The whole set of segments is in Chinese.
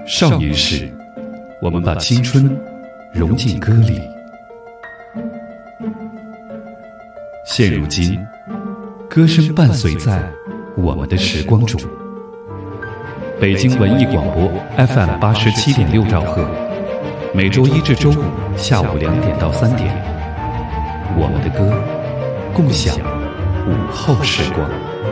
少年时，我们把青春融进歌里。现如今，歌声伴随在我们的时光中。北京文艺广播 FM 87.6兆赫，每周一至周五下午2点到3点，我们的歌，共享午后时光。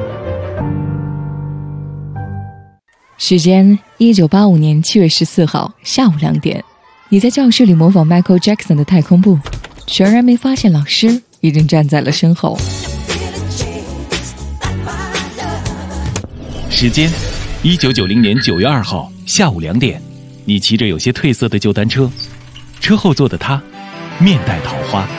时间1985年7月14号下午2点，你在教室里模仿 Michael Jackson 的太空步，全然没发现老师已经站在了身后。 时间1990年9月2号下午2点，你骑着有些褪色的旧单车，车后座的他面带桃花。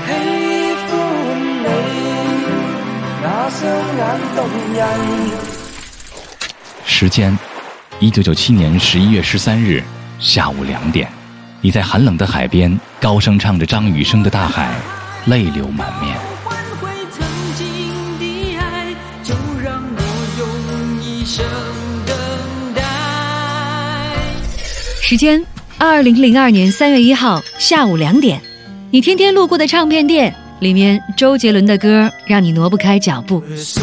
时间1997年11月13日下午2点，你在寒冷的海边高声唱着张雨生的《大海》，泪流满面。 时间2002年3月1号下午2点，你天天路过的唱片店里面，周杰伦的歌让你挪不开脚步。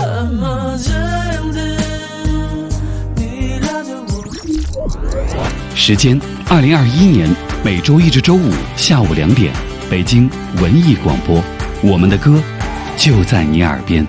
时间2021年每周一至周五下午2点，北京文艺广播，我们的歌就在你耳边。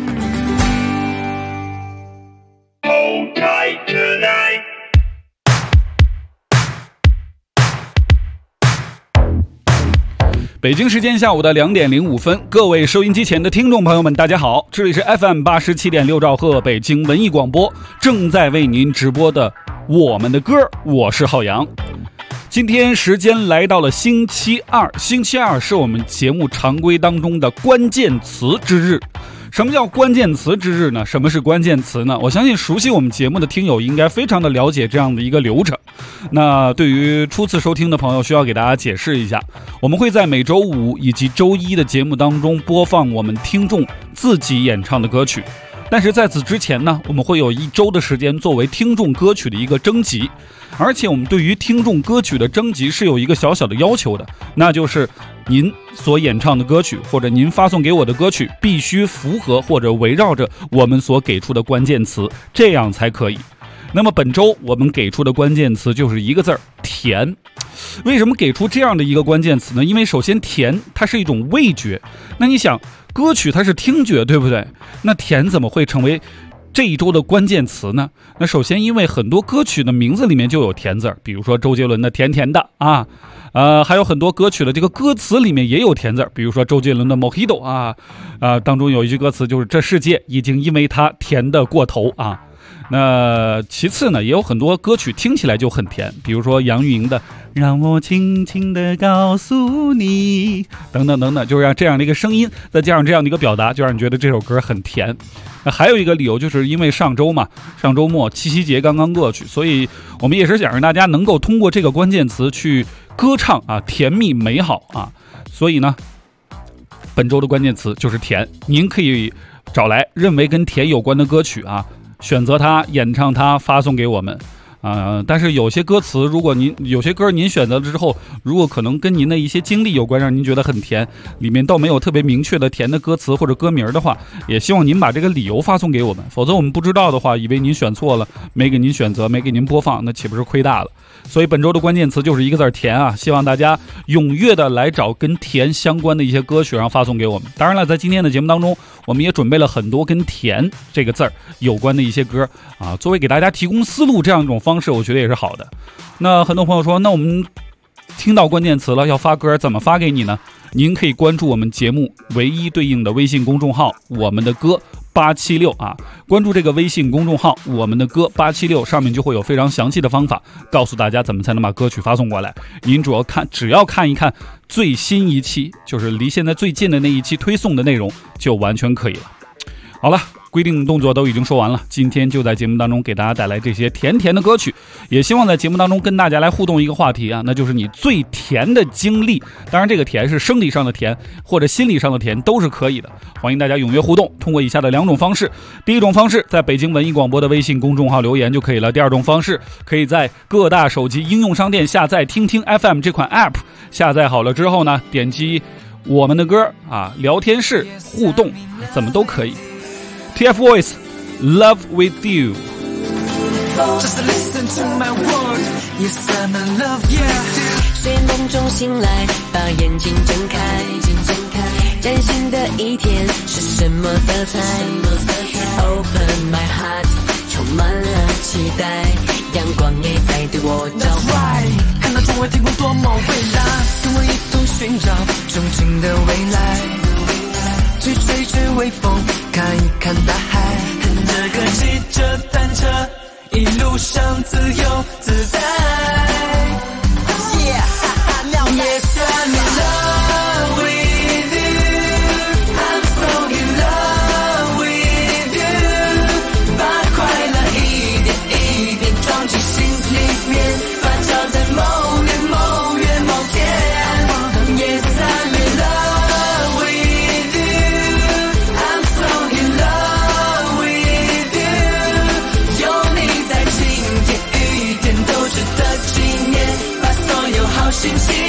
北京时间下午的2点05分，各位收音机前的听众朋友们，大家好，这里是 FM 87.6兆赫北京文艺广播，正在为您直播的我们的歌，我是浩洋。今天时间来到了星期二，星期二是我们节目常规当中的关键词之日。什么叫关键词之日呢？什么是关键词呢？我相信熟悉我们节目的听友应该非常的了解这样的一个流程。那对于初次收听的朋友，需要给大家解释一下，我们会在每周五以及周一的节目当中播放我们听众自己演唱的歌曲。但是在此之前呢，我们会有1周的时间作为听众歌曲的一个征集，而且我们对于听众歌曲的征集是有一个小小的要求的，那就是您所演唱的歌曲或者您发送给我的歌曲必须符合或者围绕着我们所给出的关键词，这样才可以。那么本周我们给出的关键词就是一个字儿，甜。为什么给出这样的一个关键词呢？因为首先甜它是一种味觉，那你想歌曲它是听觉，对不对？那甜怎么会成为这一周的关键词呢？那首先因为很多歌曲的名字里面就有甜字，比如说周杰伦的甜甜的啊，还有很多歌曲的这个歌词里面也有甜字，比如说周杰伦的 Mojito 当中有一句歌词就是这世界已经因为它甜得过头啊。那其次呢，也有很多歌曲听起来就很甜，比如说杨钰莹的让我轻轻地告诉你等等等等，就是让这样的一个声音再加上这样的一个表达，就让你觉得这首歌很甜。那还有一个理由就是因为上周末七夕节刚刚过去，所以我们也是想让大家能够通过这个关键词去歌唱啊，甜蜜美好啊。所以呢，本周的关键词就是甜，您可以找来认为跟甜有关的歌曲啊，选择它，演唱它，发送给我们。但是有些歌词，如果有些歌您选择了之后，如果可能跟您的一些经历有关，让您觉得很甜，里面倒没有特别明确的甜的歌词或者歌名的话，也希望您把这个理由发送给我们，否则我们不知道的话，以为您选错了，没给您选择，没给您播放，那岂不是亏大了？所以本周的关键词就是一个字，甜啊！希望大家踊跃的来找跟甜相关的一些歌曲，然后发送给我们。当然了，在今天的节目当中，我们也准备了很多跟甜这个字有关的一些歌啊，作为给大家提供思路这样一种方式，我觉得也是好的。那很多朋友说，那我们听到关键词了，要发歌怎么发给你呢？您可以关注我们节目唯一对应的微信公众号我们的歌876啊，关注这个微信公众号我们的歌876，上面就会有非常详细的方法告诉大家怎么才能把歌曲发送过来。您只要看一看最新一期，就是离现在最近的那一期推送的内容，就完全可以了。好了， 规定动作都已经说完了，今天就在节目当中给大家带来这些甜甜的歌曲，也希望在节目当中跟大家来互动一个话题啊，那就是你最甜的经历。当然这个甜是生理上的甜或者心理上的甜都是可以的，欢迎大家踊跃互动，通过以下的2种方式。第一种方式在北京文艺广播的微信公众号留言就可以了，第二种方式可以在各大手机应用商店下载听听 FM 这款 App， 下载好了之后呢，点击我们的歌啊，聊天室互动怎么都可以。 TFBOYS Love With You。 Just listen to my word, yes I'm in love, yeah。 睡梦中醒来，把眼睛睁开，崭新的一天是什么色彩 ？Open my heart， 充满了期待，阳光也在对我召唤。 看到窗外天空多么蔚蓝，跟我一同寻找憧憬的未来。去吹吹微风，看一看大海，这个骑着单车，一路上自由自在。Yes, I'm in love with you. I'm so in love with you. 把快乐一点一点装进心里面，发酵在某年某月某天。Yes, I'm in love with you. I'm so in love with you. 有你在，晴天雨天都值得纪念，把所有好心情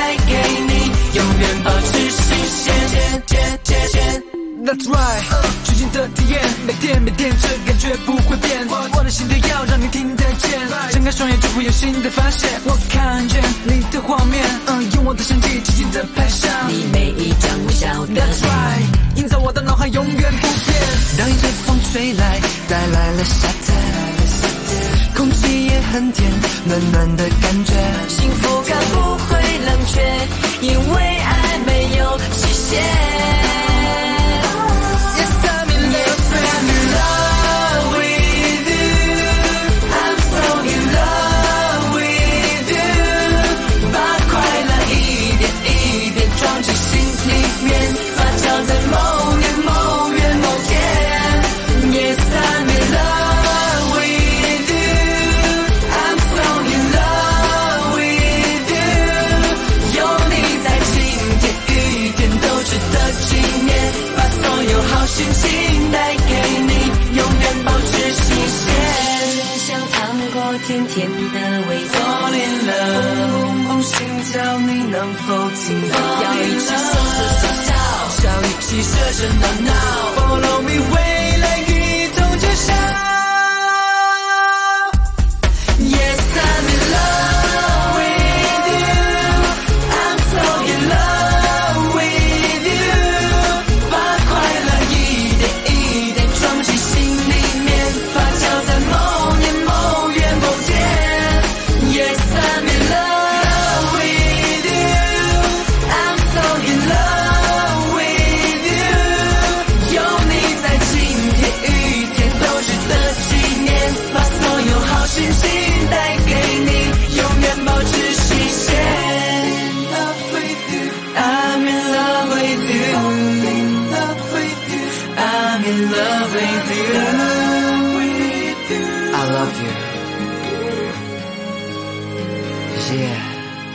That's right， 最近的体验，每天这感觉不会变。我的心跳要让你听得见，睁开双眼就会有新的发现。我看见你的画面，用我的相机静静的拍下你每一张微笑的脸。 That's right， 映在我的脑海永远不变。当一阵风吹来，带来了夏天，空气也很甜，暖暖的感觉， 幸福感不会冷却，因为爱没有期限。 心情带给你，永远保持新鲜， 像糖果甜甜的味道。 Fall in love， 心跳你能否听到？ 要一起手手手要一起热热闹闹 ，Follow me， 未来一同揭晓。Yes I'm in love with you，I'm so in love with you， 把快乐一点一点装进心里面，发酵在某年某月某天。Yes I'm in love with you，I'm so in love with you， 有你在，晴天雨天都值得纪念，把所有好心情带给你，永远保持新鲜。I'm in love with you， I'm in love with you， I love you， yeah。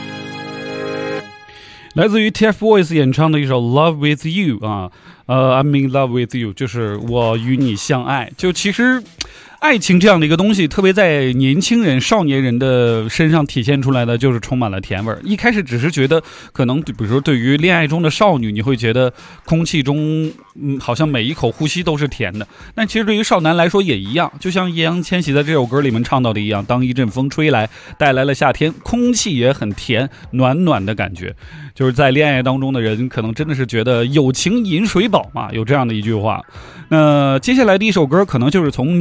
来自于 TFBOYS 演唱的一首 Love With You 啊，I'm in love with you， 就是我与你相爱。就其实爱情这样的一个东西，特别在年轻人、少年人的身上体现出来的，就是充满了甜味儿。一开始只是觉得，可能比如说对于恋爱中的少女，你会觉得空气中，好像每一口呼吸都是甜的。但其实对于少男来说也一样，就像易烊千玺在这首歌里面唱到的一样，当一阵风吹来，带来了夏天，空气也很甜，暖暖的感觉。就是在恋爱当中的人，可能真的是觉得友情饮水饱嘛，有这样的一句话。那接下来的一首歌，可能就是从女生的角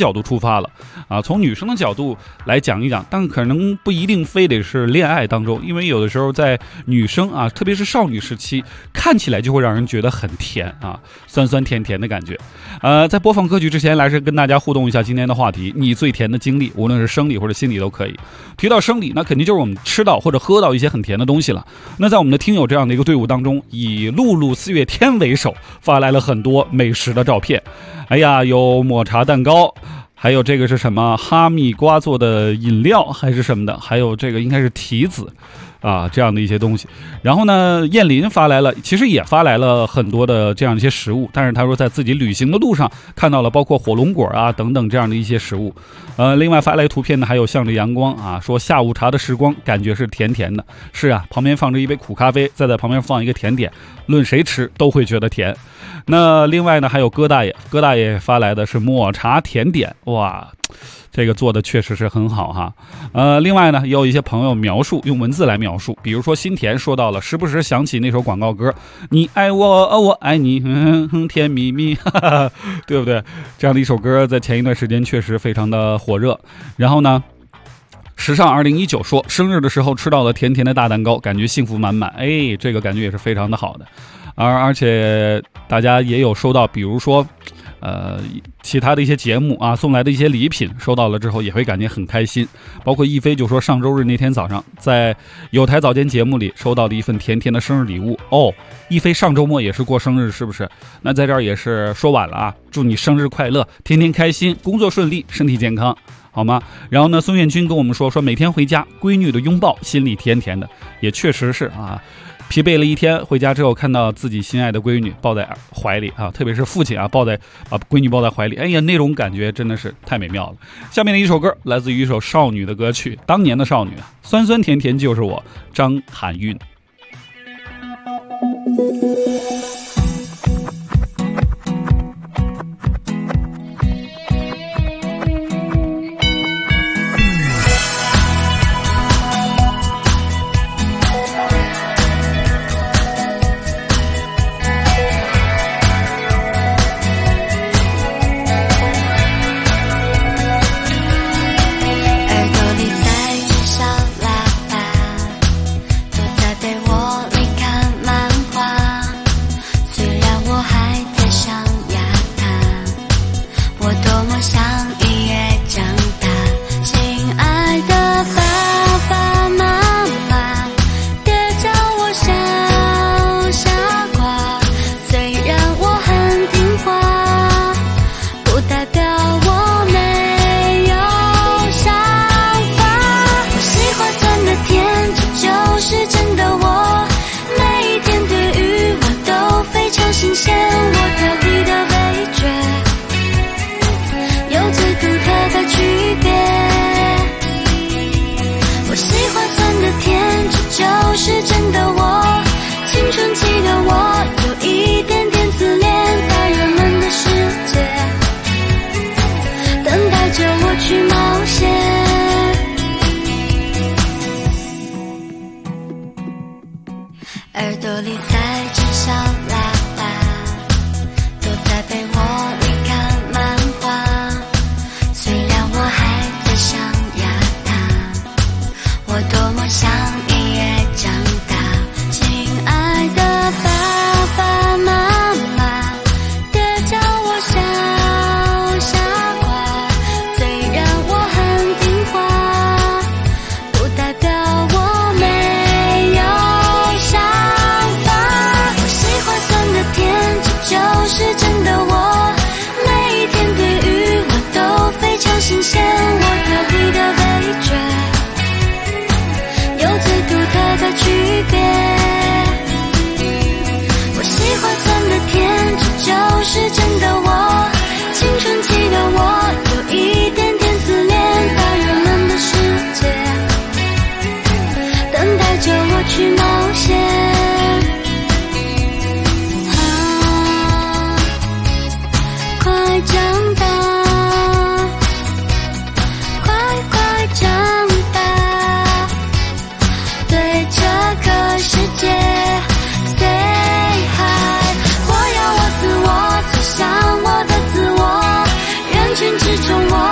角度出发了啊，从女生的角度来讲一讲，但可能不一定非得是恋爱当中，因为有的时候在女生啊，特别是少女时期，看起来就会让人觉得很甜啊，酸酸甜甜的感觉。在播放歌曲之前，来是跟大家互动一下今天的话题，你最甜的经历，无论是生理或者心理都可以。提到生理，那肯定就是我们吃到或者喝到一些很甜的东西了。那在我们的听友这样的一个队伍当中，以露露4月天为首，发来了很多美食的照片。哎呀，有抹茶蛋糕，还有这个是什么哈密瓜做的饮料还是什么的，还有这个应该是提子啊，这样的一些东西。然后呢，燕林发来了，其实也发来了很多的这样一些食物，但是他说在自己旅行的路上看到了包括火龙果啊等等这样的一些食物。另外发来图片呢，还有向着阳光啊，说下午茶的时光感觉是甜甜的。是啊，旁边放着一杯苦咖啡，再在旁边放一个甜点，论谁吃都会觉得甜。那另外呢，还有哥大爷发来的是抹茶甜点，哇，这个做的确实是很好哈。另外呢，也有一些朋友描述，用文字来描述，比如说新田说到了，时不时想起那首广告歌，你爱我，我爱你，甜蜜蜜，哈哈，对不对？这样的一首歌在前一段时间确实非常的火热。然后呢，时尚2019说，生日的时候吃到了甜甜的大蛋糕，感觉幸福满满。哎，这个感觉也是非常的好的。而且大家也有收到，比如说其他的一些节目啊送来的一些礼品，收到了之后也会感觉很开心。包括一飞就说上周日那天早上在有台早间节目里收到的一份甜甜的生日礼物哦。一飞上周末也是过生日是不是？那在这儿也是说晚了啊，祝你生日快乐，天天开心，工作顺利，身体健康，好吗？然后呢，孙彦军跟我们说每天回家闺女的拥抱心里甜甜的，也确实是啊。疲惫了一天，回家之后看到自己心爱的闺女抱在怀里啊，特别是父亲啊把闺女抱在怀里，哎呀，那种感觉真的是太美妙了。下面的一首歌来自于一首少女的歌曲，当年的少女啊，酸酸甜甜就是我，张含韵。 耳朵里在直响喇叭，躲在被窝里看漫画。虽然我还在上牙塔，我多么想你也长大。亲爱的爸爸妈妈，别叫我小傻瓜。虽然我很听话，不代表我没有想法。我喜欢酸的甜，这就是真的我。每一天对于我都非常新鲜，我调皮的味觉有最独特的区别。我喜欢酸的甜，这就是真的我。青春期的我有一点点自恋，大人们的世界等待着我去冒险。快长大，快快长大，对这个世界 say hi。我要我自我，走向我的自我，人群之中我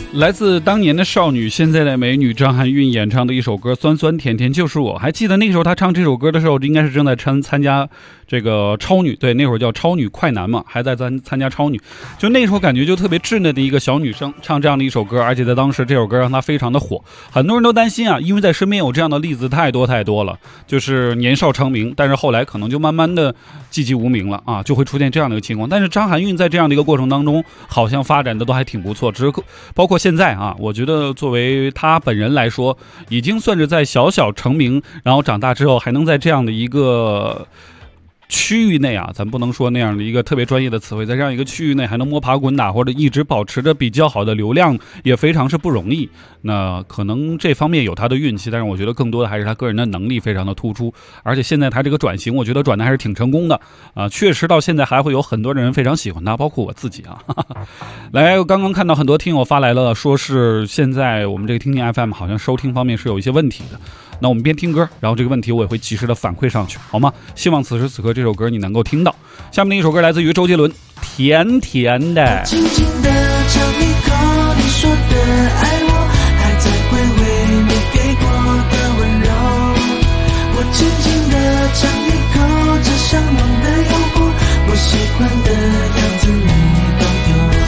来自当年的少女，现在的美女张含韵演唱的一首歌《酸酸甜甜就是我》。还记得那个时候她唱这首歌的时候，应该是正在参加这个超女，对，那会儿叫超女快男嘛，还在参加超女。就那时候感觉就特别稚嫩的一个小女生唱这样的一首歌，而且在当时这首歌让她非常的火。很多人都担心啊，因为在身边有这样的例子太多了，就是年少成名，但是后来可能就慢慢的寂寂无名了啊，就会出现这样的一个情况。但是张含韵在这样的一个过程当中，好像发展的都还挺不错，只是包括现在啊，我觉得作为她本人来说，已经算是在小成名，然后长大之后还能在这样的一个区域内啊，咱不能说那样的一个特别专业的词汇，在这样一个区域内还能摸爬滚打，或者一直保持着比较好的流量，也非常是不容易。那可能这方面有他的运气，但是我觉得更多的还是他个人的能力非常的突出。而且现在他这个转型，我觉得转的还是挺成功的啊，确实到现在还会有很多人非常喜欢他，包括我自己啊。来，我刚刚看到很多听友发来了，说是现在我们这个听听 FM 好像收听方面是有一些问题的。那我们边听歌，然后这个问题我也会及时的反馈上去，好吗？希望此时此刻这首歌你能够听到。下面的一首歌来自于周杰伦，甜甜的。 轻轻地尝一口你说的爱我，还在回味你给过的温柔。我轻轻地尝一口这香浓的诱惑，我喜欢的样子你都有。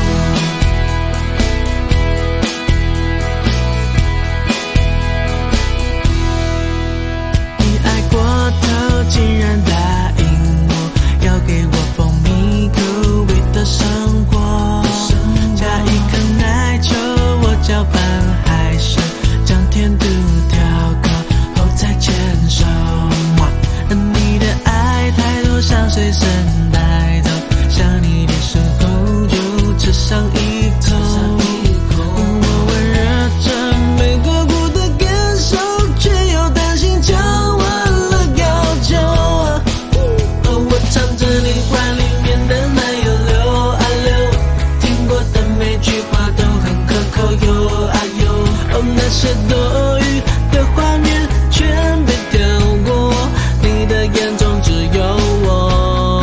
竟然答应我要给我蜂蜜口味的生活，加一颗奶球我搅拌还是将甜度调高后再牵手。你的爱太多像随身带走，想你的时候就吃上一口。我温热着没过过的感受，却又担心讲完唱着你怀里面的奶油流啊流，听过的每句话都很可口哟啊哟。那些多余的画面全被跳过，你的眼中只有我。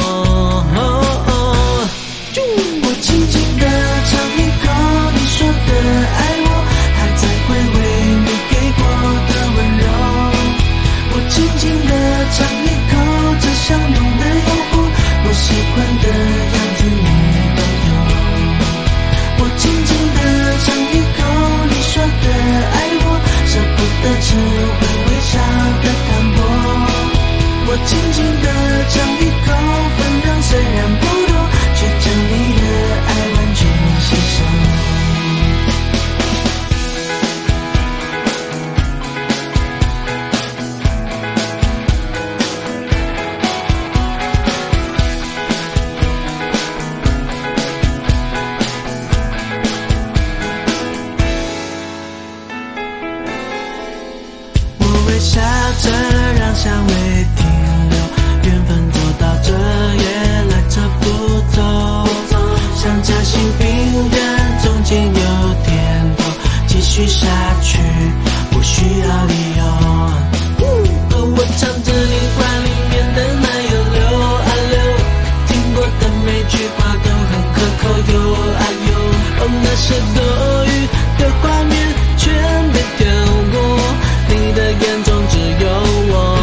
我轻轻地尝一口你说的爱我，还在回味你给过的温柔。我轻轻地尝一口这香浓的诱惑，我喜欢的样子你都有。我轻轻地尝一口你说的爱我，舍不得吃会微笑的淡薄。我轻轻地尝一口，分量虽然不多，却将你的爱完全吸收。笑着让香味停留，缘分走到这也来者不走，像夹心饼干中间有甜头，继续下去不需要理由。我唱着你怀里面的奶油流啊流，听过的每句话都很可口哟啊哟。那些多余的画面全被跳过，你的眼中只有我。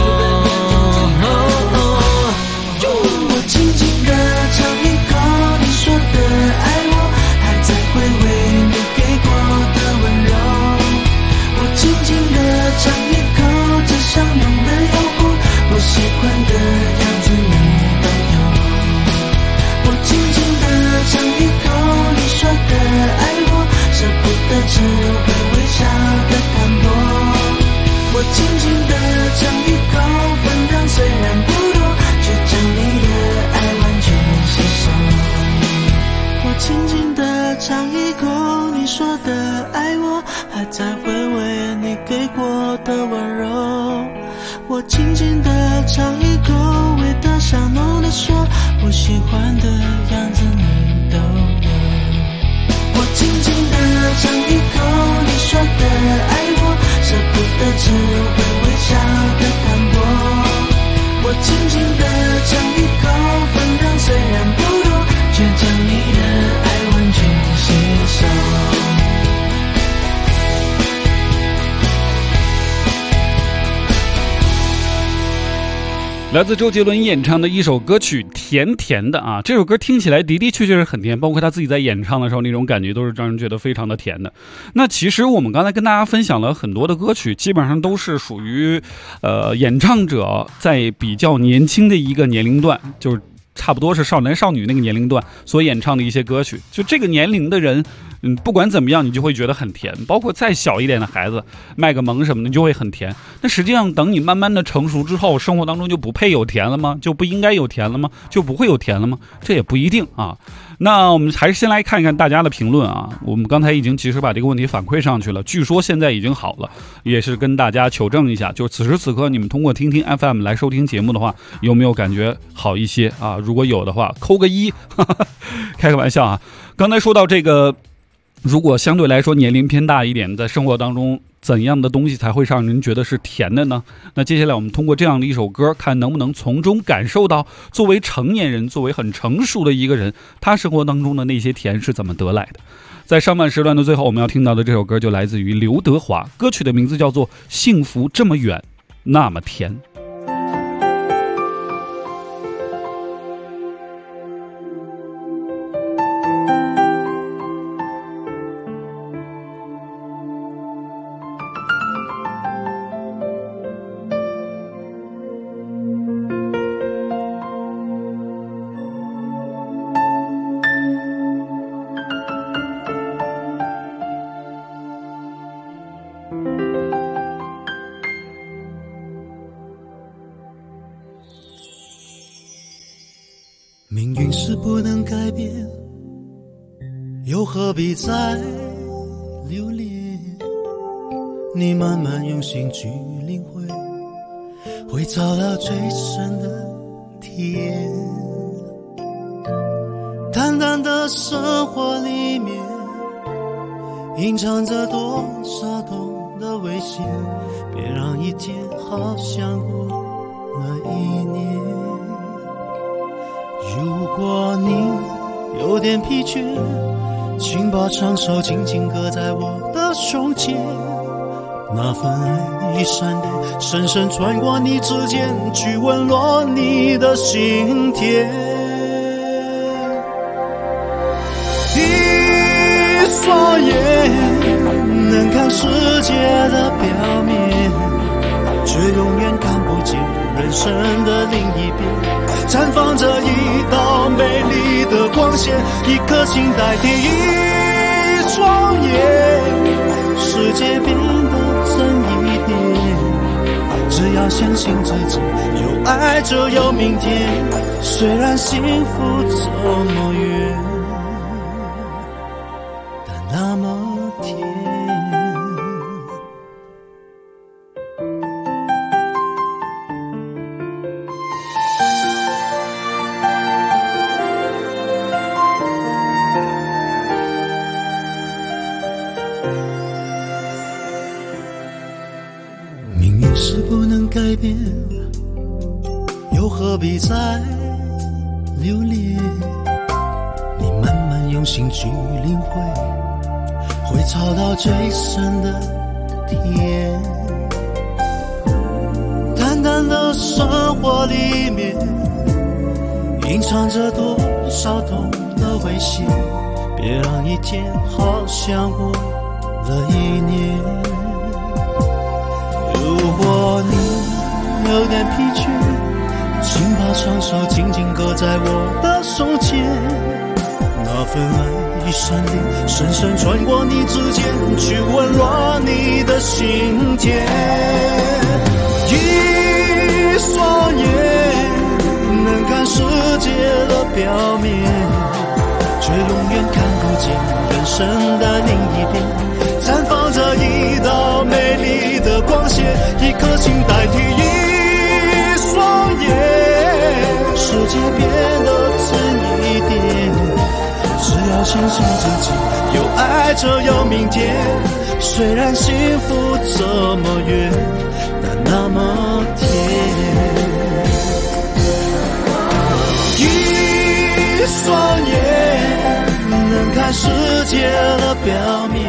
我轻轻地尝一口你说的爱我，还在回味你给过的温柔。我轻轻地尝一口这香浓的诱惑，我喜欢的样子你都有。我轻轻地尝一口你说的爱我，舍不得吃会微笑的淡薄。我轻轻地尝一口，分量虽然不多，却将你的爱完全吸收。我轻轻地尝一口你说的爱我，还在回味你给过的温柔。我轻轻地尝一口，味道香浓的说，我喜欢的样子你都有。我轻轻地尝一口你说的爱我，舍不得吃会微笑的淡薄。我轻轻地尝一口，分量虽然不多，却将你的爱完全吸收。 来自周杰伦演唱的一首歌曲《甜甜的》啊，这首歌听起来的确是很甜，包括他自己在演唱的时候那种感觉都是让人觉得非常的甜的。那其实我们刚才跟大家分享了很多的歌曲，基本上都是属于演唱者在比较年轻的一个年龄段，就是差不多是少男少女那个年龄段所演唱的一些歌曲，就这个年龄的人不管怎么样你就会觉得很甜，包括再小一点的孩子卖个萌什么的就会很甜。那实际上等你慢慢的成熟之后，生活当中就不配有甜了吗？就不应该有甜了吗？就不会有甜了吗？这也不一定啊。那我们还是先来看一看大家的评论啊。我们刚才已经及时把这个问题反馈上去了，据说现在已经好了，也是跟大家求证一下，就此时此刻你们通过听听 FM 来收听节目的话，有没有感觉好一些啊？如果有的话扣个1，开个玩笑啊。刚才说到这个，如果相对来说年龄偏大一点，在生活当中怎样的东西才会让人觉得是甜的呢？那接下来我们通过这样的一首歌，看能不能从中感受到作为成年人，作为很成熟的一个人，他生活当中的那些甜是怎么得来的。在上半时段的最后，我们要听到的这首歌就来自于刘德华，歌曲的名字叫做《幸福这么远那么甜》。 命运是不能改变，又何必再留恋？你慢慢用心去领会，会找到最深的甜。淡淡的生活里面，隐藏着多少痛的危险，别让一天好像过了一年。如果你有点疲倦，请把双手紧紧搁在我的胸前，那份爱一闪电，深深穿过你指尖，去温暖你的心田。一双眼能看世界的表面，却永远看不见人生的另一边，绽放着一道美丽的光线，一颗心代替一双眼，世界变得真一点。只要相信自己，有爱就有明天，虽然幸福这么远，但那么甜。命运是不能改变，又何必再留恋？你慢慢用心去领会，会找到最深的甜。淡淡的生活里面，隐藏着多少痛的危险，别让一天好像过了一年。如果你有点疲倦，请把双手紧紧搁在我的胸前，那份爱一闪电，深深穿过你指尖，去温暖你的心田。一双眼能看世界的表面，却永远看不见人生的另一边，绽放着一道美丽的光线，一颗心代替一双眼，世界变得真一点。只要相信自己，有爱就有明天，虽然幸福这么远，但那么甜。一双眼能看世界的表面。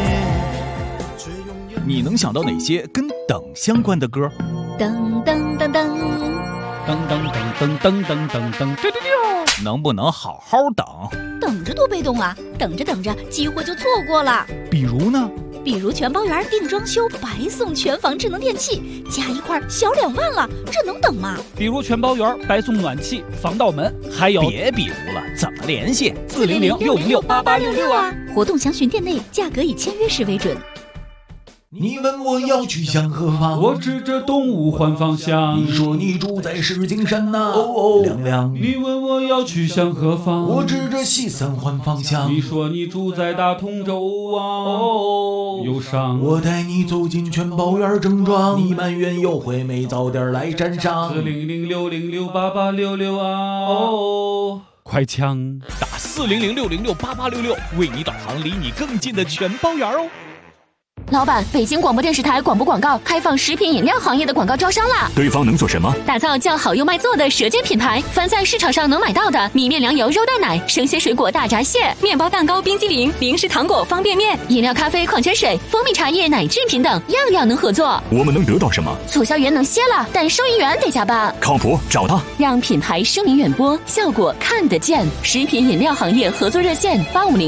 你能想到哪些跟等相关的歌？ 噔噔噔噔， 噔噔噔噔噔噔噔， 能不能好好等？ 等着多被动啊！等着等着，机会就错过了。 比如呢？ 比如全包园定装修白送全房智能电器，加一块小2万了，这能等吗？ 比如全包园白送暖气、防盗门，还有别比如了，怎么联系 ？400-606-8866啊！活动详询店内，价格以签约时为准。 你问我要去向何方， 我指着东吴换方向。 你说你住在石景山呐，哦亮亮。 你问我要去向何方， 我指着西三环方向。 你说你住在大同州啊，哦忧伤。 我带你走进全包园正装，你埋怨优惠没早点来沾上。 400-606-8866啊，哦快枪打400-606-8866，为你导航离你更近的全包园哦。 老板，北京广播电视台广播广告开放食品饮料行业的广告招商啦！ 对方能做什么？ 打造叫好又卖座的舌尖品牌，凡在市场上能买到的米面粮油肉蛋奶、生鲜水果大闸蟹、面包蛋糕、冰激凌、零食糖果、方便面、饮料、咖啡、矿泉水、蜂蜜茶叶、奶制品等，样样能合作。 我们能得到什么？ 促销员能歇了，但收银员得加班。 靠谱，找他， 让品牌声名远播，效果看得见。食品饮料行业合作热线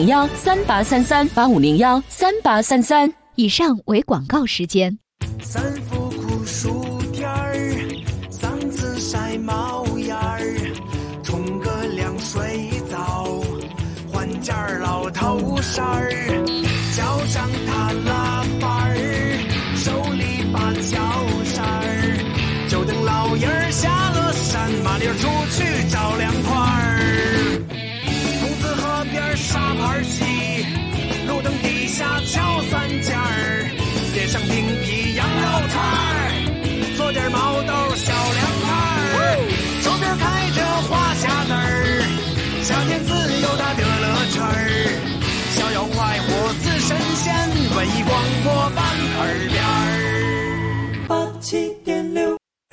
：8501-3833，8501-3833。以上为广告时间。 三伏酷暑天儿，嗓子晒冒烟儿，冲个凉水澡，换件老头衫儿，脚上踏拉板儿，手里把脚扇儿，就等老爷儿下了山，麻溜出去找凉快儿。公子河边沙盘棋，路灯底下敲三尖儿，点上冰皮羊肉串儿，做点毛豆小凉菜儿，手边开着花匣子儿，夏天自由的乐乐圈儿，逍遥快活似神仙，文艺广播伴耳边儿。87.6，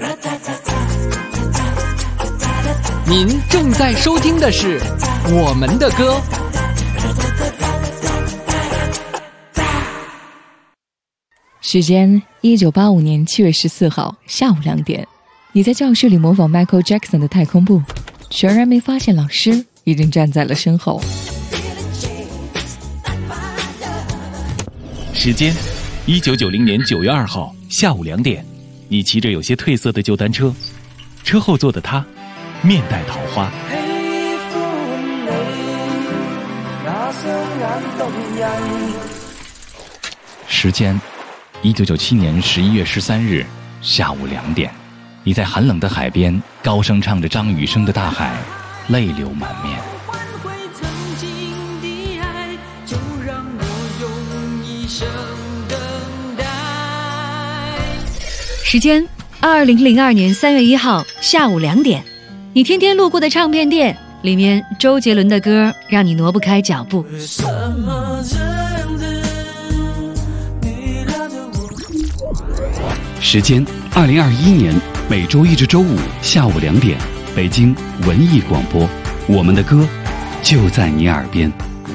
您正在收听的是我们的歌。 时间1985年7月14号下午2点，你在教室里模仿 Michael Jackson 的太空步，全然没发现老师已经站在了身后。 时间1990年9月2号下午2点，你骑着有些褪色的旧单车，车后座的他面带桃花。时间1997年11月13日下午2点，你在寒冷的海边高声唱着张雨生的《大海》，泪流满面。 时间2002年3月1号下午2点，你天天路过的唱片店，里面周杰伦的歌让你挪不开脚步。 时间2021年每周一至周五下午2点，北京文艺广播，我们的歌就在你耳边。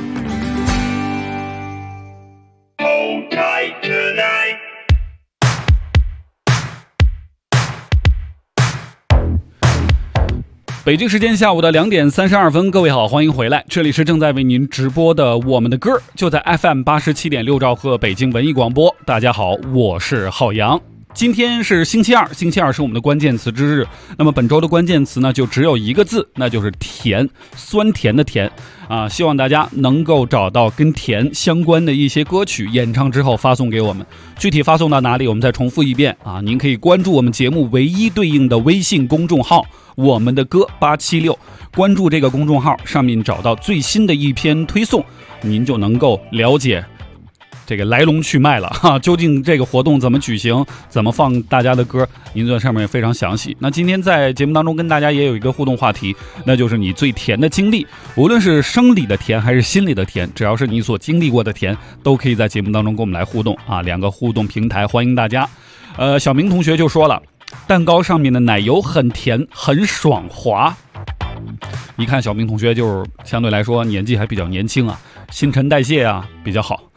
北京时间下午的2点32分，各位好，欢迎回来，这里是正在为您直播的我们的歌，就在 FM 87.6兆赫北京文艺广播。大家好，我是浩洋。今天是星期二，星期二是我们的关键词之日。那么本周的关键词呢，就只有一个字，那就是甜，酸甜的甜啊！希望大家能够找到跟甜相关的一些歌曲，演唱之后发送给我们。具体发送到哪里，我们再重复一遍啊！您可以关注我们节目唯一对应的微信公众号“我们的歌876”，关注这个公众号，上面找到最新的一篇推送，您就能够了解这个来龙去脉了哈，究竟这个活动怎么举行，怎么放大家的歌，您在上面也非常详细。那今天在节目当中跟大家也有一个互动话题，那就是你最甜的经历，无论是生理的甜还是心理的甜，只要是你所经历过的甜，都可以在节目当中跟我们来互动啊。2个互动平台欢迎大家。小明同学就说了，蛋糕上面的奶油很甜，很爽滑。一看小明同学就是相对来说年纪还比较年轻啊，新陈代谢啊比较好。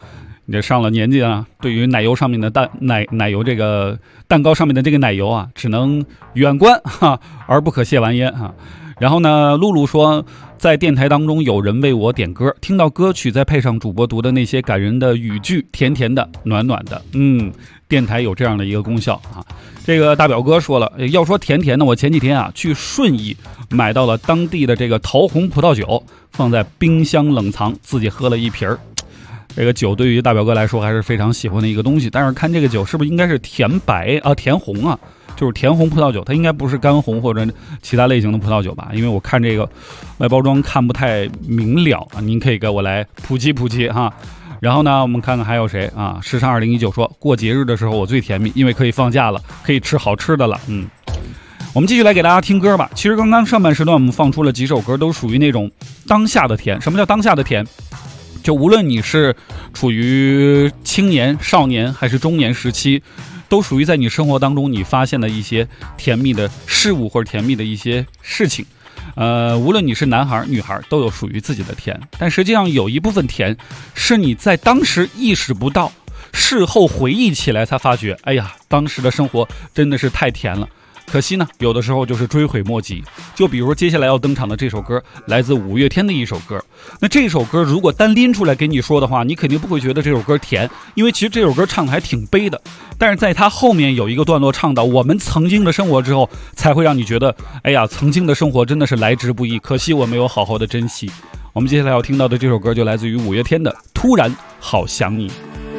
你这上了年纪啊，对于奶油上面的奶油这个蛋糕上面的这个奶油啊，只能远观哈，而不可亵玩焉哈。然后呢，露露说，在电台当中有人为我点歌，听到歌曲再配上主播读的那些感人的语句，甜甜的，暖暖的。电台有这样的一个功效啊。这个大表哥说了，要说甜甜的，我前几天啊去顺义买到了当地的这个桃红葡萄酒，放在冰箱冷藏，自己喝了一瓶儿。这个酒对于大表哥来说还是非常喜欢的一个东西，但是看这个酒是不是应该是甜白啊、甜红啊？就是甜红葡萄酒，它应该不是干红或者其他类型的葡萄酒吧？因为我看这个外包装看不太明了啊，您可以给我来普及普及哈。然后呢，我们看看还有谁啊？时尚2019说，过节日的时候我最甜蜜，因为可以放假了，可以吃好吃的了。我们继续来给大家听歌吧。其实刚刚上半时段我们放出了几首歌，都属于那种当下的甜。什么叫当下的甜？就无论你是处于青年、少年还是中年时期，都属于在你生活当中你发现的一些甜蜜的事物或者甜蜜的一些事情。无论你是男孩女孩，都有属于自己的甜，但实际上有一部分甜是你在当时意识不到，事后回忆起来才发觉，哎呀，当时的生活真的是太甜了。可惜呢，有的时候就是追悔莫及。就比如接下来要登场的这首歌，来自5月天的一首歌。那这首歌如果单拎出来给你说的话，你肯定不会觉得这首歌甜，因为其实这首歌唱的还挺悲的。但是在它后面有一个段落唱到我们曾经的生活之后，才会让你觉得，哎呀，曾经的生活真的是来之不易，可惜我没有好好的珍惜。我们接下来要听到的这首歌就来自于5月天的《突然好想你》。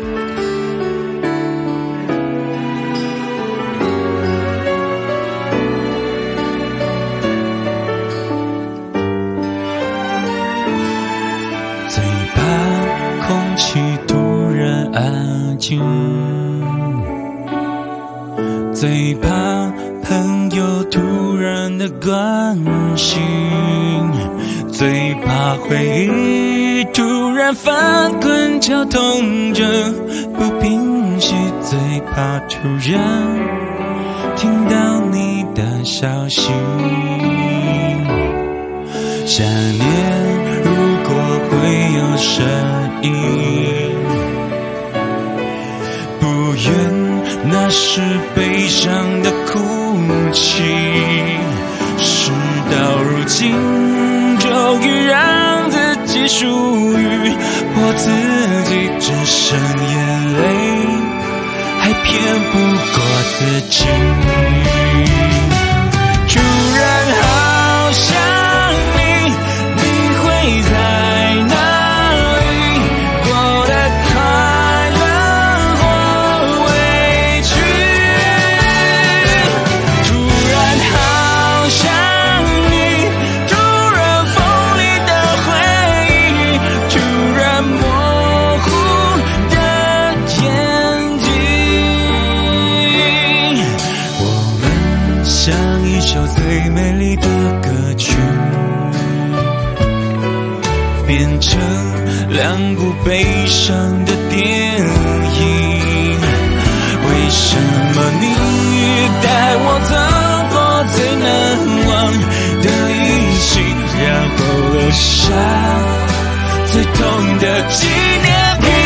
最怕朋友突然的关心，最怕回忆突然翻滚绞痛着不平息，最怕突然听到你的消息。想念如果会有声音，不愿那是悲伤的哭泣，事到如今终于让自己属于我自己，只剩眼泪还骗不过自己。突然好想你，你会在哪里？过得快乐或委屈？突然好想你，突然锋利的回忆，突然模糊的眼睛。我们像一首最美丽的歌曲，变成两部悲伤的电影。为什么你带我走过最难忘的旅行，然后留下最痛的纪念品？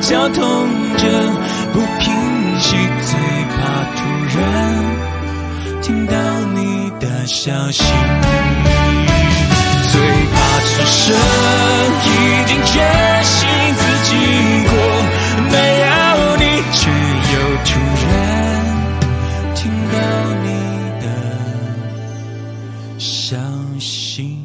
绞痛着不平息，最怕突然听到你的消息，最怕此生已经决心自己过，没有你却又突然听到你的消息。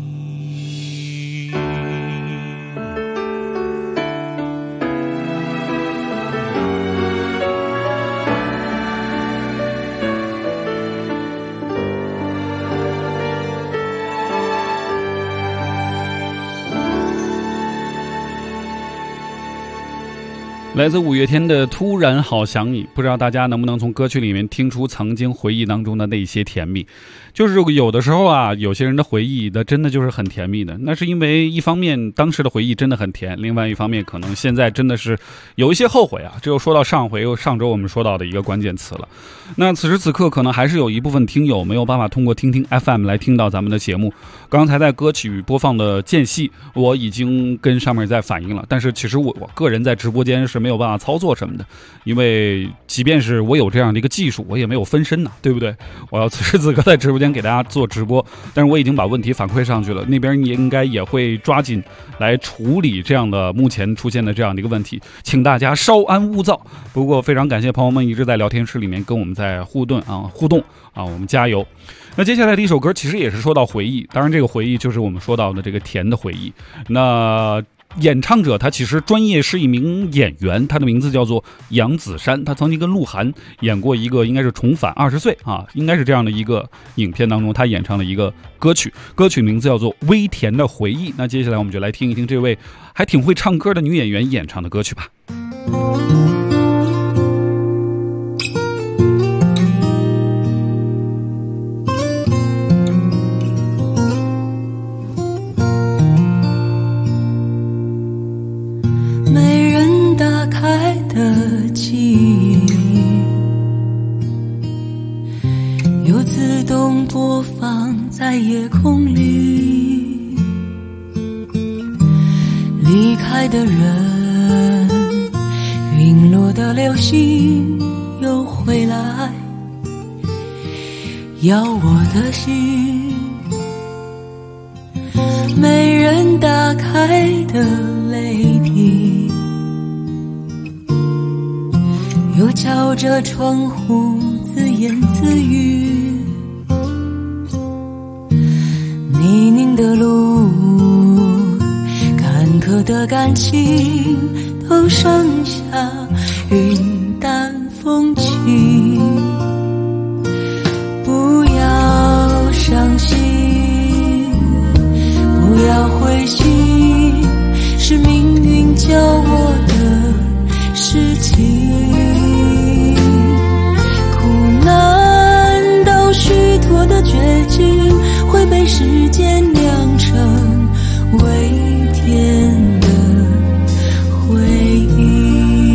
来自五月天的《突然好想你》，不知道大家能不能从歌曲里面听出曾经回忆当中的那些甜蜜。就是有的时候啊，有些人的回忆的真的就是很甜蜜的，那是因为一方面当时的回忆真的很甜，另外一方面可能现在真的是有一些后悔啊。这又说到上周我们说到的一个关键词了。那此时此刻可能还是有一部分听友没有办法通过听听 FM 来听到咱们的节目。刚才在歌曲播放的间隙，我已经跟上面在反映了，但是其实我个人在直播间是没有办法操作什么的，因为即便是我有这样的一个技术，我也没有分身呐，对不对？我要此时此刻在直播间给大家做直播，但是我已经把问题反馈上去了，那边应该也会抓紧来处理这样的目前出现的这样的一个问题，请大家稍安勿躁。不过非常感谢朋友们一直在聊天室里面跟我们在互动啊，我们加油。那接下来的一首歌其实也是说到回忆，当然这个回忆就是我们说到的这个甜的回忆。那演唱者他其实专业是一名演员，他的名字叫做杨子姗，他曾经跟鹿晗演过一个应该是重返20岁啊，应该是这样的一个影片当中他演唱的一个歌曲名字叫做《微甜的回忆》。那接下来我们就来听一听这位还挺会唱歌的女演员演唱的歌曲吧。 播放在夜空里，离开的人，陨落的流星又回来，要我的心，没人打开的泪滴，又敲着窗户自言自语，泥泞的路，坎坷的感情，都剩下云淡风轻。不要伤心，不要灰心，是命运教我的事情。苦难到虚脱的绝境，会被时间酿成微甜的回忆。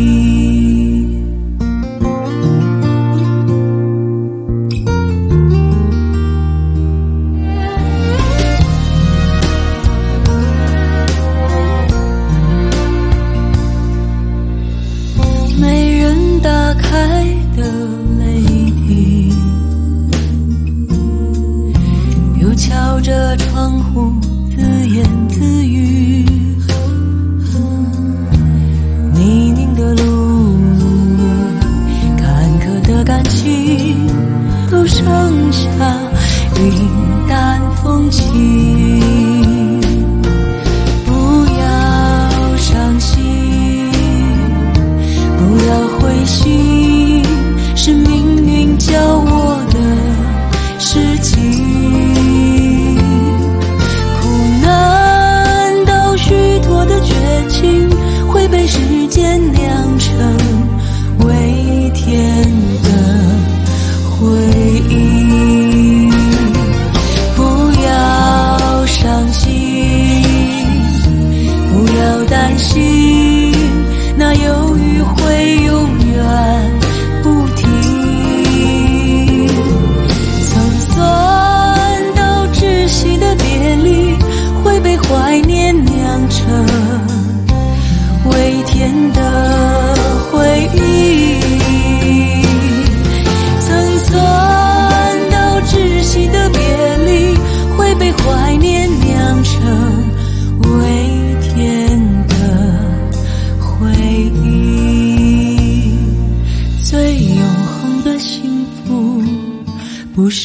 没人打开的泪滴，又敲着窗户自言自语，泥泞的路，坎坷的感情，都剩下云淡风轻。不要伤心，不要灰心，是命运教我的事情。会被时间酿成微甜的回忆。不要伤心，不要担心，那忧郁会永远不停。曾酸到窒息的别离，会被怀念酿成微甜的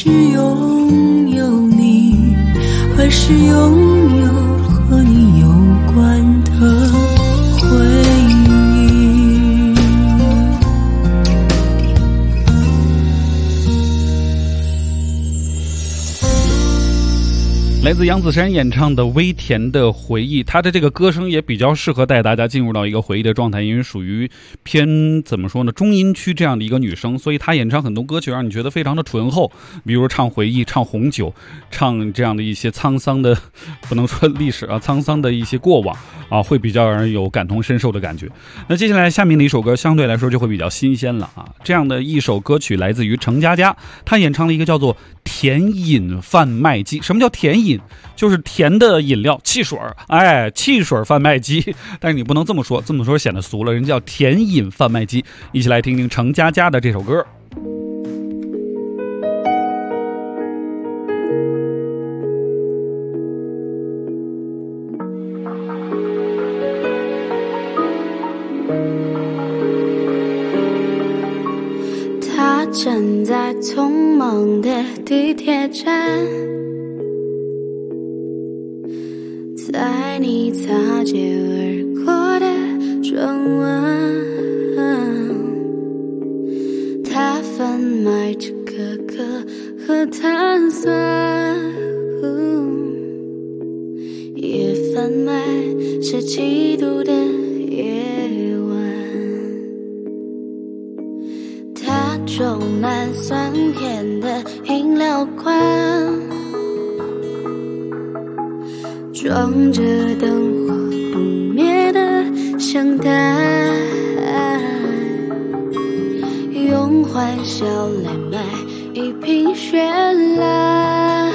是拥有你，还是拥有和你有关的回忆？ 来自杨子姗演唱的《微甜的回忆》，她的这个歌声也比较适合带大家进入到一个回忆的状态，因为属于偏怎么说呢，中音区这样的一个女生，所以她演唱很多歌曲让你觉得非常的醇厚，比如唱回忆、唱红酒、唱这样的一些沧桑的，不能说历史啊，沧桑的一些过往啊，会比较让人有感同身受的感觉。那接下来下面的一首歌相对来说就会比较新鲜了啊，这样的一首歌曲来自于程佳佳，她演唱了一个叫做《甜饮贩卖机》。什么叫甜饮？就是甜的饮料，汽水，哎，汽水贩卖机。但是你不能这么说，这么说显得俗了，人家叫甜饮贩卖机。一起来听听程佳佳的这首歌。 他站在匆忙的地铁站，在你擦肩而过的转弯，他贩卖着可可和碳酸，也贩卖着嫉妒的夜晚。他装满酸甜的饮料罐，装着灯火不灭的圣诞，用欢笑来买一瓶绚烂，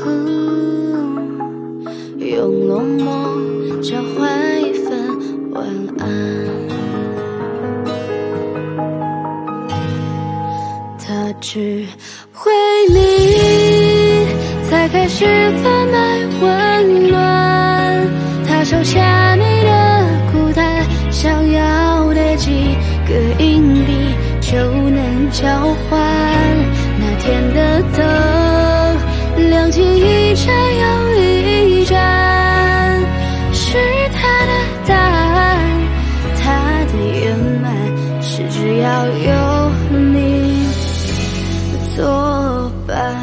用冷漠交换一份晚安。他只会你才开始贩卖温暖，他收下你的孤单，想要的几个硬币就能交换。那天的灯亮起一盏又一盏，是他的答案，他的圆满是只要有你作伴。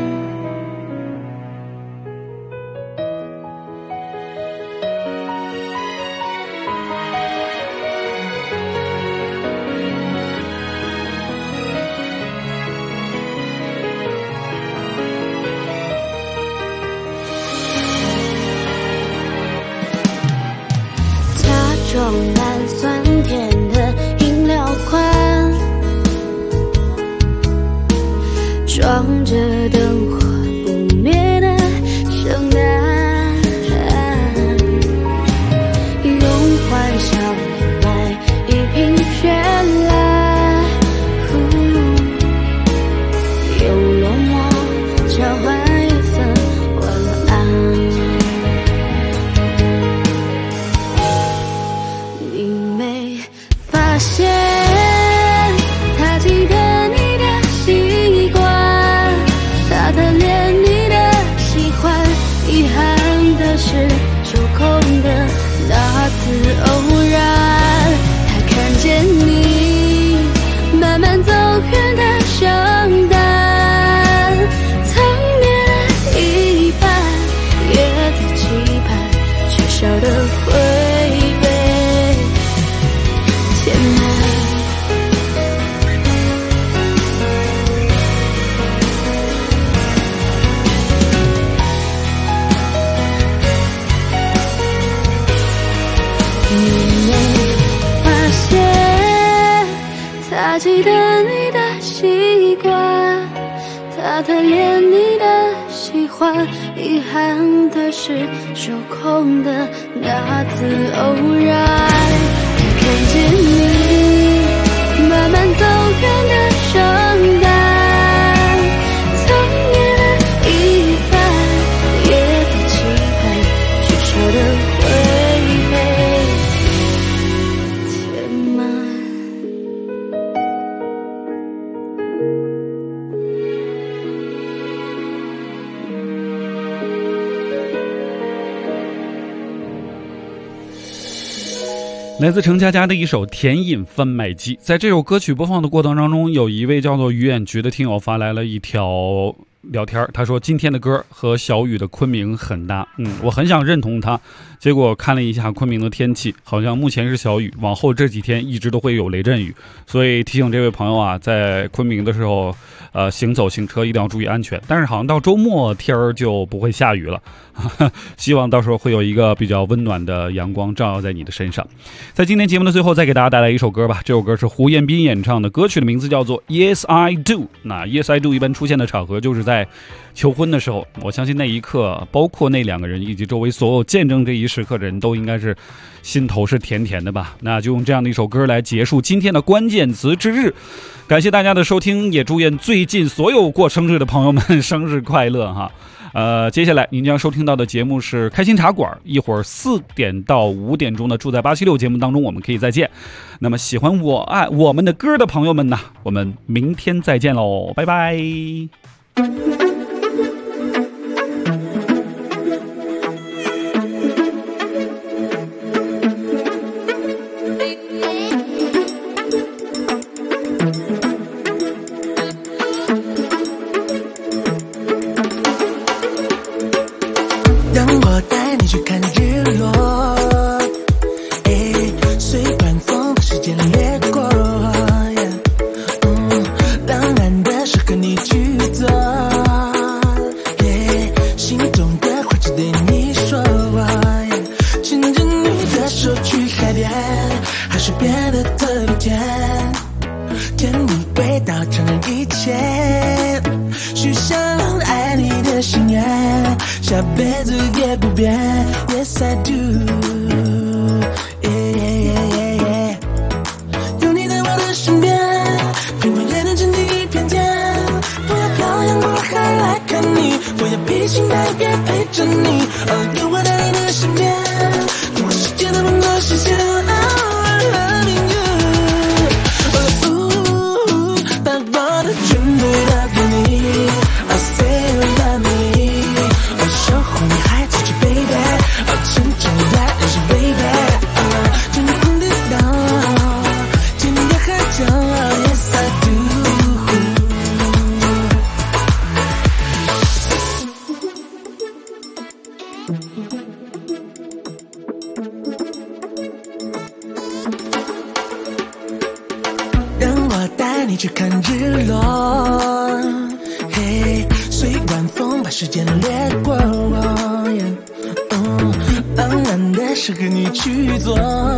装满酸甜的饮料罐，装着灯火不灭的圣诞，用欢笑来买一瓶绚烂，用冷漠交换一份晚安。你没发现他记得你的习惯，他贪恋你的喜欢，遗憾的是手空的那次偶然。他看见你慢慢走远的圣诞，曾念了一半，也在期盼缺少的回味填满。你没发现他记得你的习惯，他贪恋你的喜欢，遗憾的是手空的那次偶然。他看见你慢慢走远的圣诞，曾念了一半，也在期盼缺少的回味填满。 来自程佳佳的一首《甜饮贩卖机》。在这首歌曲播放的过程当中，有一位叫做于远菊的听友发来了一条聊天，他说今天的歌和小雨的昆明很搭，我很想认同他，结果看了一下昆明的天气，好像目前是小雨，往后这几天一直都会有雷阵雨，所以提醒这位朋友啊，在昆明的时候行走行车一定要注意安全。但是好像到周末天儿就不会下雨了，希望到时候会有一个比较温暖的阳光照耀在你的身上。在今天节目的最后，再给大家带来一首歌吧。这首歌是胡彦斌演唱的，歌曲的名字叫做 Yes I Do。 那 Yes I Do 一般出现的场合就是在求婚的时候，我相信那一刻包括那两个人以及周围所有见证这一时刻的人都应该是心头是甜甜的吧。那就用这样的一首歌来结束今天的关键词之日，感谢大家的收听，也祝愿最近所有过生日的朋友们生日快乐哈。接下来您将收听到的节目是开心茶馆，一会儿4点到5点钟的住在876节目当中我们可以再见。那么喜欢我们的歌的朋友们呢，我们明天再见喽，拜拜。 让我带你去看日落，随晚风把时间掠过，当然的是和你去做，心中的话只对你说，牵着你的手去海边，还是变得特别甜，甜蜜味道承认一切，许下了爱你的心愿，下辈子也不变 Yes I do， 有你在我的身边，品味夜的真谛一片天，不要漂洋过海来看你，我要披星戴月陪着你，有我在你的身边，跟我世界的温度实现loving you，把我的全部都给你，I say you love me，守护你还自己 baby， 真正的爱是 baby， 真的空地岛，天边海角 Yes I do。 让我带你去看日落，随晚风把时间掠过，当然的是和你去做，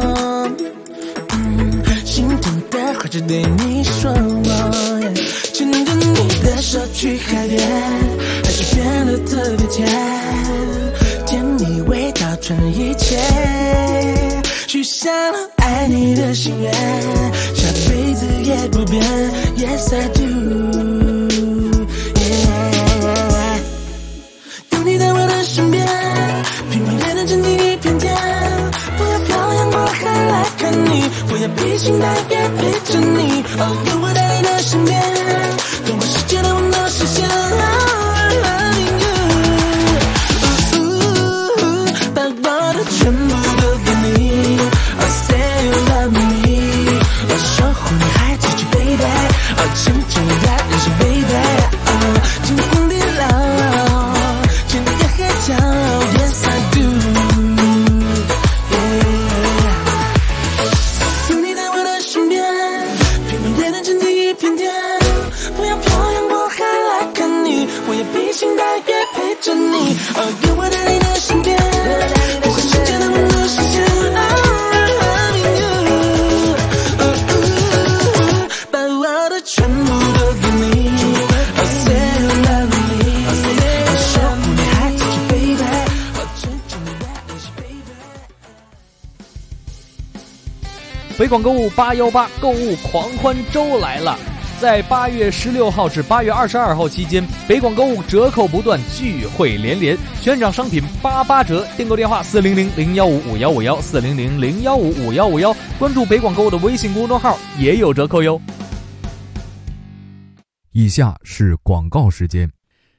心中的话只对你说，牵着你的手去海边，还是变得特别甜，甜蜜味道传染一切，许下了爱你的心愿，下辈子也不变 Yes I do， 有你在我的身边，品味夜的真谛一片天，不要漂洋过海来看你，我要披星戴月陪着你，有我在你的身边，跟我世界的温度实现loving you，把我的全部都给你，I say you love me， 守护你还自己 baby， 真正的爱是 baby， 天荒地老，天边海角 Yes I do， 有你在我的身边，品味夜的真谛一片天，不要漂洋过海来看你，我要披星戴月陪着你，有我在你的身边，不管世界的温度实现loving you，把我的全部都给你，I say you love me， 守护你还自己 baby， 真正的爱是 baby。 北广购物818购物狂欢周来了！在8月16号至8月22号期间，北广购物折扣不断，聚会连连，全场商品88折。订购电话400-015-5151 400-015-5151，关注北广购物的微信公众号也有折扣哟。 以下是广告时间。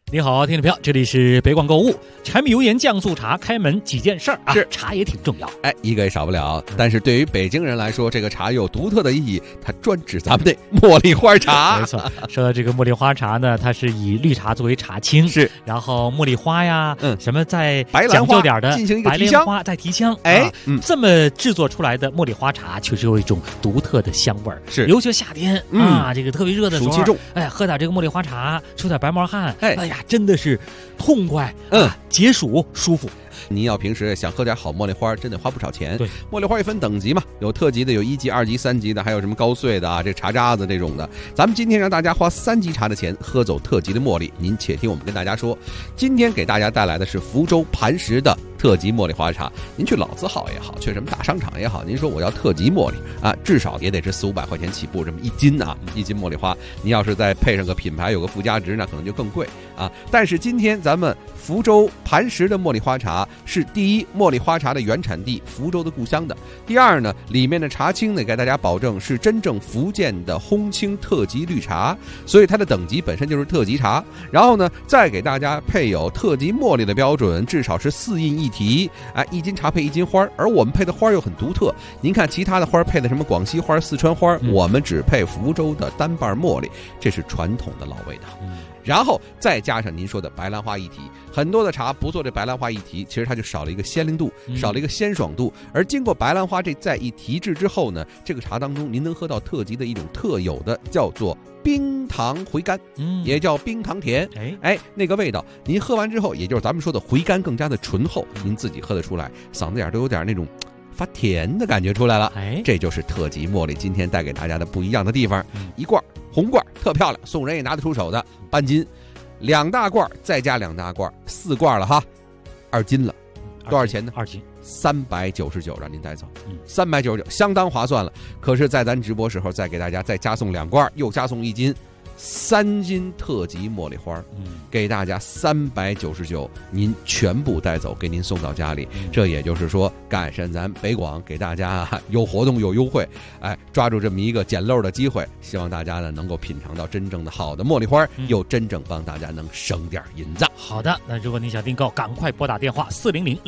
你好，听众朋友，这里是北广购物。柴米油盐酱醋茶开门几件事儿啊， 是茶也挺重要， 一个也少不了。但是对于北京人来说，这个茶有独特的意义，它专指咱们的茉莉花茶。 没错，说到这个茉莉花茶呢，它是以绿茶作为茶青， 是， 然后茉莉花呀，什么再白兰讲究点的进行一个白提香莲花再提香，这么制作出来的茉莉花茶，确实有一种独特的香味儿。 是， 尤其夏天啊，这个特别热的时候， 暑气重， 喝点这个茉莉花茶，出点白毛汗，哎呀，真的是痛快，解暑舒服。 您要平时想喝点好茉莉花，真得花不少钱。 对， 茉莉花也分等级嘛，有特级的，有1级、2级、3级的，还有什么高碎的啊，这茶渣子这种的。咱们今天让大家花3级茶的钱喝走特级的茉莉，您且听我们跟大家说，今天给大家带来的是福州磐石的特级茉莉花茶。您去老字号也好，去什么大商场也好，您说我要特级茉莉啊，至少也得是400-500块钱起步，这么1斤啊，1斤茉莉花。您要是再配上个品牌，有个附加值，那可能就更贵啊。但是今天咱们福州磐石的茉莉花茶是第一，茉莉花茶的原产地，福州的故乡的；第二呢，里面的茶青呢，给大家保证是真正福建的烘青特级绿茶，所以它的等级本身就是特级茶。然后呢，再给大家配有特级茉莉的标准，至少是4印1提，1斤茶配1斤花，而我们配的花又很独特。您看其他的花配的什么广西花、四川花，我们只配福州的单瓣茉莉，这是传统的老味道。然后再加上您说的白兰花1提，很多的茶不做这白兰花1提，其实它就少了一个鲜灵度，少了一个鲜爽度。而经过白兰花这再一提制之后呢，这个茶当中您能喝到特级的一种特有的叫做冰糖回甘，也叫冰糖甜。那个味道，您喝完之后，也就是咱们说的回甘更加的醇厚，您自己喝得出来，嗓子眼都有点那种发甜的感觉出来了。这就是特级茉莉今天带给大家的不一样的地方。一罐红罐特漂亮，送人也拿得出手的，半斤，2大罐再加2大罐，4罐了哈，2斤了，多少钱呢 ？2斤 399，让您带走，399相当划算了。可是，在咱直播时候再给大家再加送2罐，又加送1斤。3斤特级茉莉花，给大家399，您全部带走，给您送到家里。这也就是说，赶上咱北广给大家有活动有优惠，抓住这么一个捡漏的机会，希望大家呢能够品尝到真正的好的茉莉花，又真正帮大家能省点银子。 好的，那如果您想订购，赶快拨打电话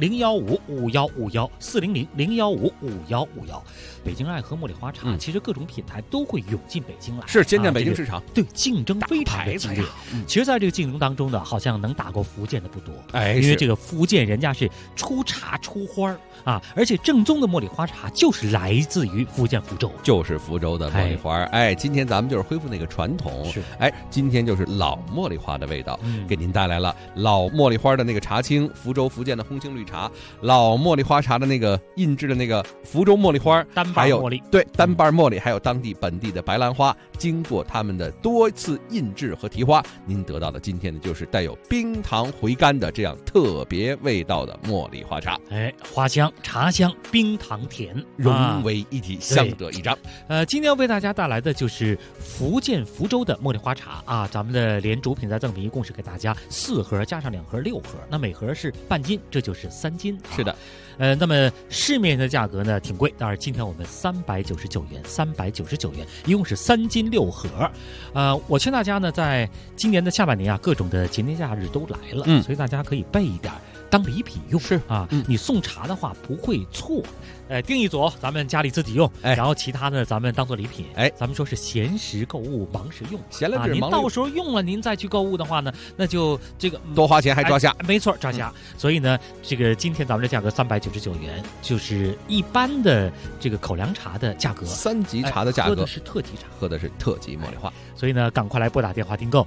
400-015-5151，400-015-5151。北京爱喝茉莉花茶，其实各种品牌都会涌进北京来， 是兼占北京市场， 对，竞争非常的激烈。其实在这个竞争当中呢，好像能打过福建的不多，因为这个福建人家是出茶出花啊，而且正宗的茉莉花茶就是来自于福建福州， 就是福州的茉莉花。今天咱们就是恢复那个传统，今天就是老茉莉花的味道，给您带来了老茉莉花的那个茶青，福州福建的烘青绿茶，老茉莉花茶的那个印制的那个福州茉莉花， 还有对单瓣茉莉，还有当地本地的白兰花，经过他们的多次印制和提花，您得到的今天的就是带有冰糖回甘的这样特别味道的茉莉花茶。 花香、茶香、冰糖甜融为一体，相得益彰。 今天为大家带来的就是福建福州的茉莉花茶啊，咱们的连主品再赠品一共是给大家4盒加上2盒6盒，那每盒是半斤，这就是3斤。 是的。 那么市面的价格呢挺贵，当然今天我们399元，399元，一共是3斤6盒。我劝大家呢，在今年的下半年啊，各种的节年假日都来了，所以大家可以备一点当礼品用。 是啊，你送茶的话不会错。订一组咱们家里自己用，然后其他的咱们当做礼品。咱们说是闲时购物，忙时用。 闲了您到时候用了，您再去购物的话呢，那就这个多花钱还抓瞎。 没错，抓瞎。所以呢，这个今天咱们的价格399元，就是一般的这个口粮茶的价格 ，3级茶的价格， 喝的是特级茶， 喝的是特级茉莉花。 所以呢，赶快来拨打电话订购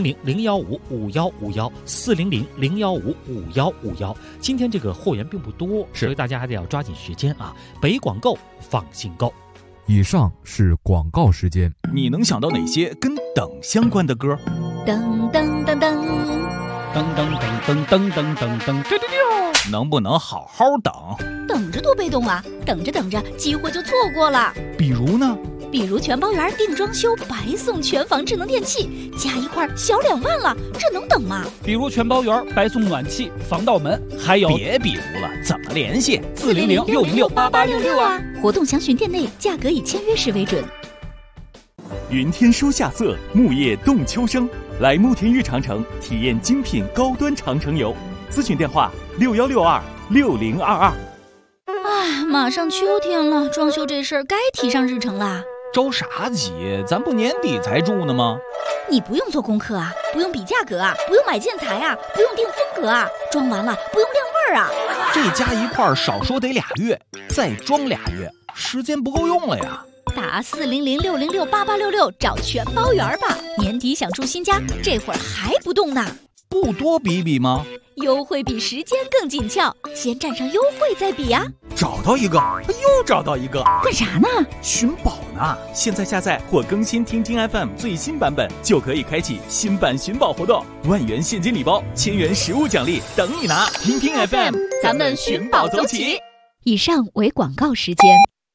400-015-5151，400-015-5151。今天这个货源并不多，所以大家还得要抓紧时间啊！北广购，放心购。 以上是广告时间。 你能想到哪些跟等相关的歌？ 噔噔噔噔噔噔噔噔噔噔噔噔， 能不能好好等？ 等着多被动啊！等着等着，机会就错过了。 比如呢？ 比如全包园定装修，白送全房智能电器，加一块小2万了，这能等吗？ 比如全包园白送暖气、防盗门，还有别比如了，怎么联系 ？400-606-8866啊！活动详询店内，价格以签约时为准。 云天书夏色，木叶动秋声， 来慕田峪长城体验精品高端长城游，咨询电话61626022。 哎，马上秋天了，装修这事儿该提上日程啦。 着啥急？咱不年底才住呢吗？ 你不用做功课啊，不用比价格啊，不用买建材啊，不用定风格啊，装完了不用晾味儿啊。 这加一块儿少说得2月，再装2月，时间不够用了呀。 打400-606-8866找全包圆吧。年底想住新家，这会儿还不动呢？ 不多比比吗？ 优惠比时间更紧俏，先占上优惠再比啊。 找到一个，又找到一个， 干啥呢？ 寻宝呢！现在下载或更新听听 FM 最新版本，就可以开启新版寻宝活动，1万元现金礼包，1000元实物奖励等你拿！听听 FM， 咱们寻宝走起！ 以上为广告时间。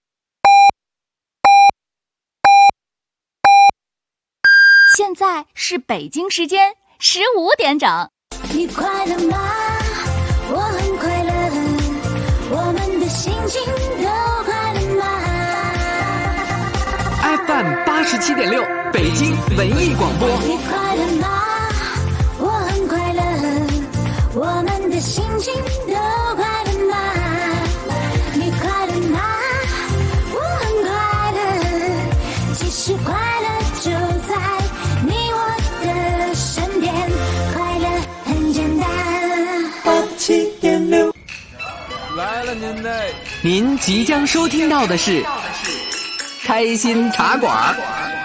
现在是北京时间15点整。 你快乐吗？我很快乐，我们的心情都快乐吗 ？FM 87.6，北京文艺广播。 你快乐吗？我很快乐，我们的心情都快乐吗？你快乐吗？我很快乐，其实快乐就在你我的身边，快乐很简单。87.6 来了您嘞！您即将收听到的是开心茶馆。